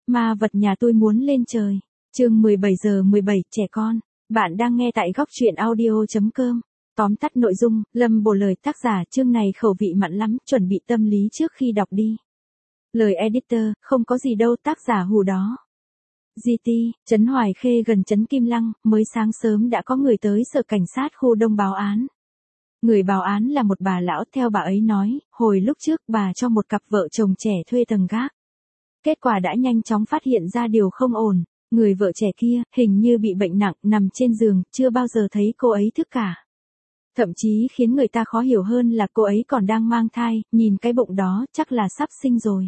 Ma vật nhà tôi muốn lên trời. Chương 17:17 trẻ con. Bạn đang nghe tại góc truyện audio.com. Tóm tắt nội dung, Lâm bổ lời tác giả chương này khẩu vị mặn lắm, chuẩn bị tâm lý trước khi đọc đi. Lời editor, không có gì đâu tác giả hù đó. GT, Trấn Hoài Khê gần trấn Kim Lăng, mới sáng sớm đã có người tới sở cảnh sát khu Đông báo án. Người báo án là một bà lão, theo bà ấy nói, hồi lúc trước bà cho một cặp vợ chồng trẻ thuê tầng gác. Kết quả đã nhanh chóng phát hiện ra điều không ổn, người vợ trẻ kia, hình như bị bệnh nặng, nằm trên giường, chưa bao giờ thấy cô ấy thức cả. Thậm chí khiến người ta khó hiểu hơn là cô ấy còn đang mang thai, nhìn cái bụng đó, chắc là sắp sinh rồi.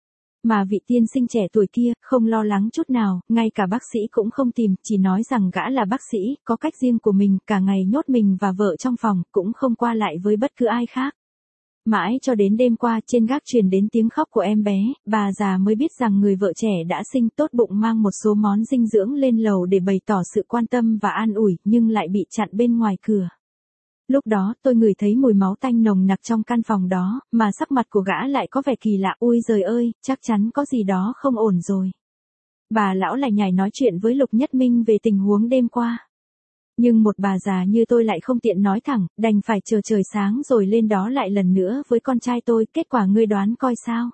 Mà vị tiên sinh trẻ tuổi kia, không lo lắng chút nào, ngay cả bác sĩ cũng không tìm, chỉ nói rằng gã là bác sĩ, có cách riêng của mình, cả ngày nhốt mình và vợ trong phòng, cũng không qua lại với bất cứ ai khác. Mãi cho đến đêm qua, trên gác truyền đến tiếng khóc của em bé, bà già mới biết rằng người vợ trẻ đã sinh, tốt bụng mang một số món dinh dưỡng lên lầu để bày tỏ sự quan tâm và an ủi, nhưng lại bị chặn bên ngoài cửa. Lúc đó tôi ngửi thấy mùi máu tanh nồng nặc trong căn phòng đó, mà sắc mặt của gã lại có vẻ kỳ lạ, ui giời ơi, chắc chắn có gì đó không ổn rồi. Bà lão lại nhảy nói chuyện với Lục Nhất Minh về tình huống đêm qua. Nhưng một bà già như tôi lại không tiện nói thẳng, đành phải chờ trời sáng rồi lên đó lại lần nữa với con trai tôi, kết quả ngươi đoán coi sao.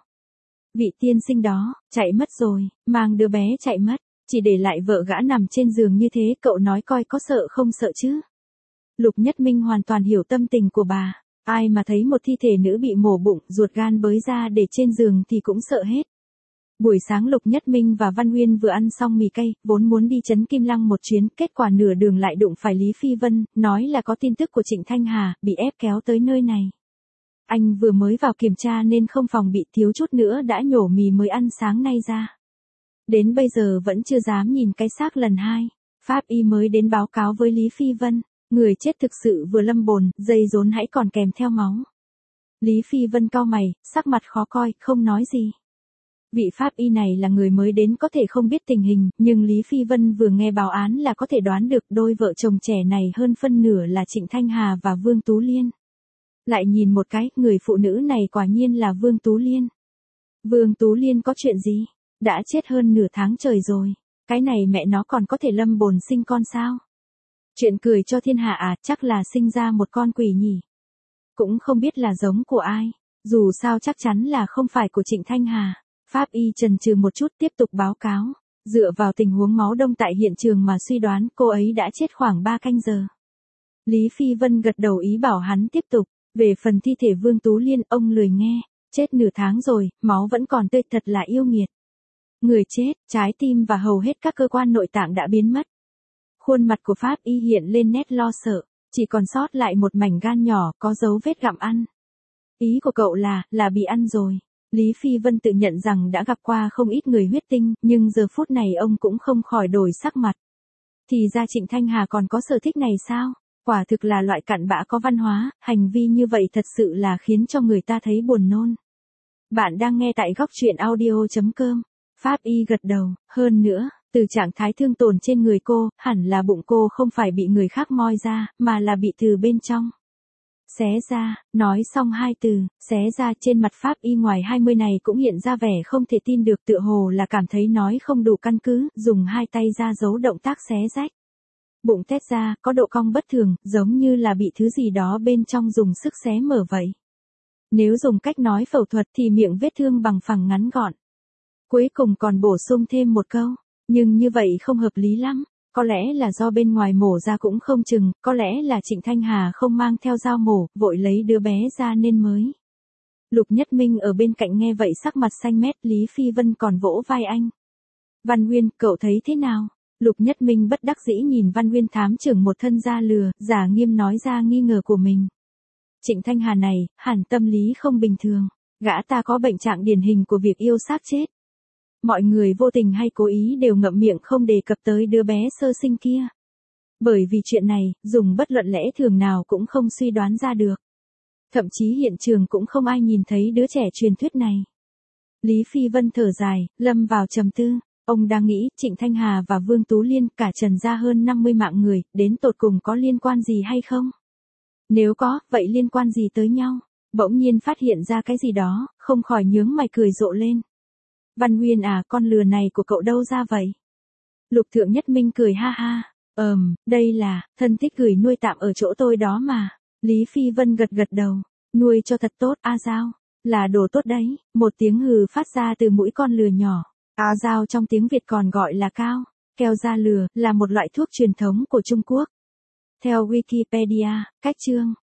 Vị tiên sinh đó, chạy mất rồi, mang đứa bé chạy mất, chỉ để lại vợ gã nằm trên giường như thế, cậu nói coi có sợ không sợ chứ. Lục Nhất Minh hoàn toàn hiểu tâm tình của bà, ai mà thấy một thi thể nữ bị mổ bụng, ruột gan bới ra để trên giường thì cũng sợ hết. Buổi sáng Lục Nhất Minh và Văn Huyên vừa ăn xong mì cay, vốn muốn đi trấn Kim Lăng một chuyến, kết quả nửa đường lại đụng phải Lý Phi Vân, nói là có tin tức của Trịnh Thanh Hà, bị ép kéo tới nơi này. Anh vừa mới vào kiểm tra nên không phòng bị, thiếu chút nữa đã nhổ mì mới ăn sáng nay ra. Đến bây giờ vẫn chưa dám nhìn cái xác lần hai. Pháp y mới đến báo cáo với Lý Phi Vân, người chết thực sự vừa lâm bồn, dây rốn hãy còn kèm theo máu. Lý Phi Vân cau mày, sắc mặt khó coi, không nói gì. Vị pháp y này là người mới đến có thể không biết tình hình, nhưng Lý Phi Vân vừa nghe báo án là có thể đoán được đôi vợ chồng trẻ này hơn phân nửa là Trịnh Thanh Hà và Vương Tú Liên. Lại nhìn một cái, người phụ nữ này quả nhiên là Vương Tú Liên. Vương Tú Liên có chuyện gì? Đã chết hơn nửa tháng trời rồi. Cái này mẹ nó còn có thể lâm bồn sinh con sao? Chuyện cười cho thiên hạ à, chắc là sinh ra một con quỷ nhỉ. Cũng không biết là giống của ai. Dù sao chắc chắn là không phải của Trịnh Thanh Hà. Pháp y chần chừ một chút tiếp tục báo cáo. Dựa vào tình huống máu đông tại hiện trường mà suy đoán cô ấy đã chết khoảng 3 canh giờ. Lý Phi Vân gật đầu ý bảo hắn tiếp tục. Về phần thi thể Vương Tú Liên ông lười nghe. Chết nửa tháng rồi, máu vẫn còn tươi, thật là yêu nghiệt. Người chết, trái tim và hầu hết các cơ quan nội tạng đã biến mất. Khuôn mặt của Pháp y hiện lên nét lo sợ, chỉ còn sót lại một mảnh gan nhỏ có dấu vết gặm ăn. Ý của cậu là bị ăn rồi. Lý Phi Vân tự nhận rằng đã gặp qua không ít người huyết tinh, nhưng giờ phút này ông cũng không khỏi đổi sắc mặt. Thì ra Trịnh Thanh Hà còn có sở thích này sao? Quả thực là loại cặn bã có văn hóa, hành vi như vậy thật sự là khiến cho người ta thấy buồn nôn. Bạn đang nghe tại góc truyện audio.com. Pháp y gật đầu, hơn nữa, từ trạng thái thương tổn trên người cô, hẳn là bụng cô không phải bị người khác moi ra, mà là bị từ bên trong. Xé ra, nói xong hai từ, xé ra, trên mặt Pháp y ngoài 20 này cũng hiện ra vẻ không thể tin được, tựa hồ là cảm thấy nói không đủ căn cứ, dùng hai tay ra giấu động tác xé rách. Bụng tét ra, có độ cong bất thường, giống như là bị thứ gì đó bên trong dùng sức xé mở vậy. Nếu dùng cách nói phẫu thuật thì miệng vết thương bằng phẳng ngắn gọn. Cuối cùng còn bổ sung thêm một câu, nhưng như vậy không hợp lý lắm. Có lẽ là do bên ngoài mổ ra cũng không chừng, có lẽ là Trịnh Thanh Hà không mang theo dao mổ, vội lấy đứa bé ra nên mới. Lục Nhất Minh ở bên cạnh nghe vậy sắc mặt xanh mét, Lý Phi Vân còn vỗ vai anh. Văn Huyên, cậu thấy thế nào? Lục Nhất Minh bất đắc dĩ nhìn Văn Huyên thám trưởng một thân da lừa, giả nghiêm nói ra nghi ngờ của mình. Trịnh Thanh Hà này, hẳn tâm lý không bình thường, gã ta có bệnh trạng điển hình của việc yêu xác chết. Mọi người vô tình hay cố ý đều ngậm miệng không đề cập tới đứa bé sơ sinh kia. Bởi vì chuyện này, dùng bất luận lẽ thường nào cũng không suy đoán ra được. Thậm chí hiện trường cũng không ai nhìn thấy đứa trẻ truyền thuyết này. Lý Phi Vân thở dài, lâm vào trầm tư. Ông đang nghĩ Trịnh Thanh Hà và Vương Tú Liên cả trần ra hơn 50 mạng người, đến tột cùng có liên quan gì hay không? Nếu có, vậy liên quan gì tới nhau? Bỗng nhiên phát hiện ra cái gì đó, không khỏi nhướng mày cười rộ lên. Văn Nguyên à, con lừa này của cậu đâu ra vậy? Lục Thượng Nhất Minh cười ha ha. Đây là, thân thích gửi nuôi tạm ở chỗ tôi đó mà. Lý Phi Vân gật gật đầu. Nuôi cho thật tốt, A Giao. Là đồ tốt đấy, một tiếng hừ phát ra từ mũi con lừa nhỏ. A Giao trong tiếng Việt còn gọi là cao. Keo da lừa, là một loại thuốc truyền thống của Trung Quốc. Theo Wikipedia, cách chương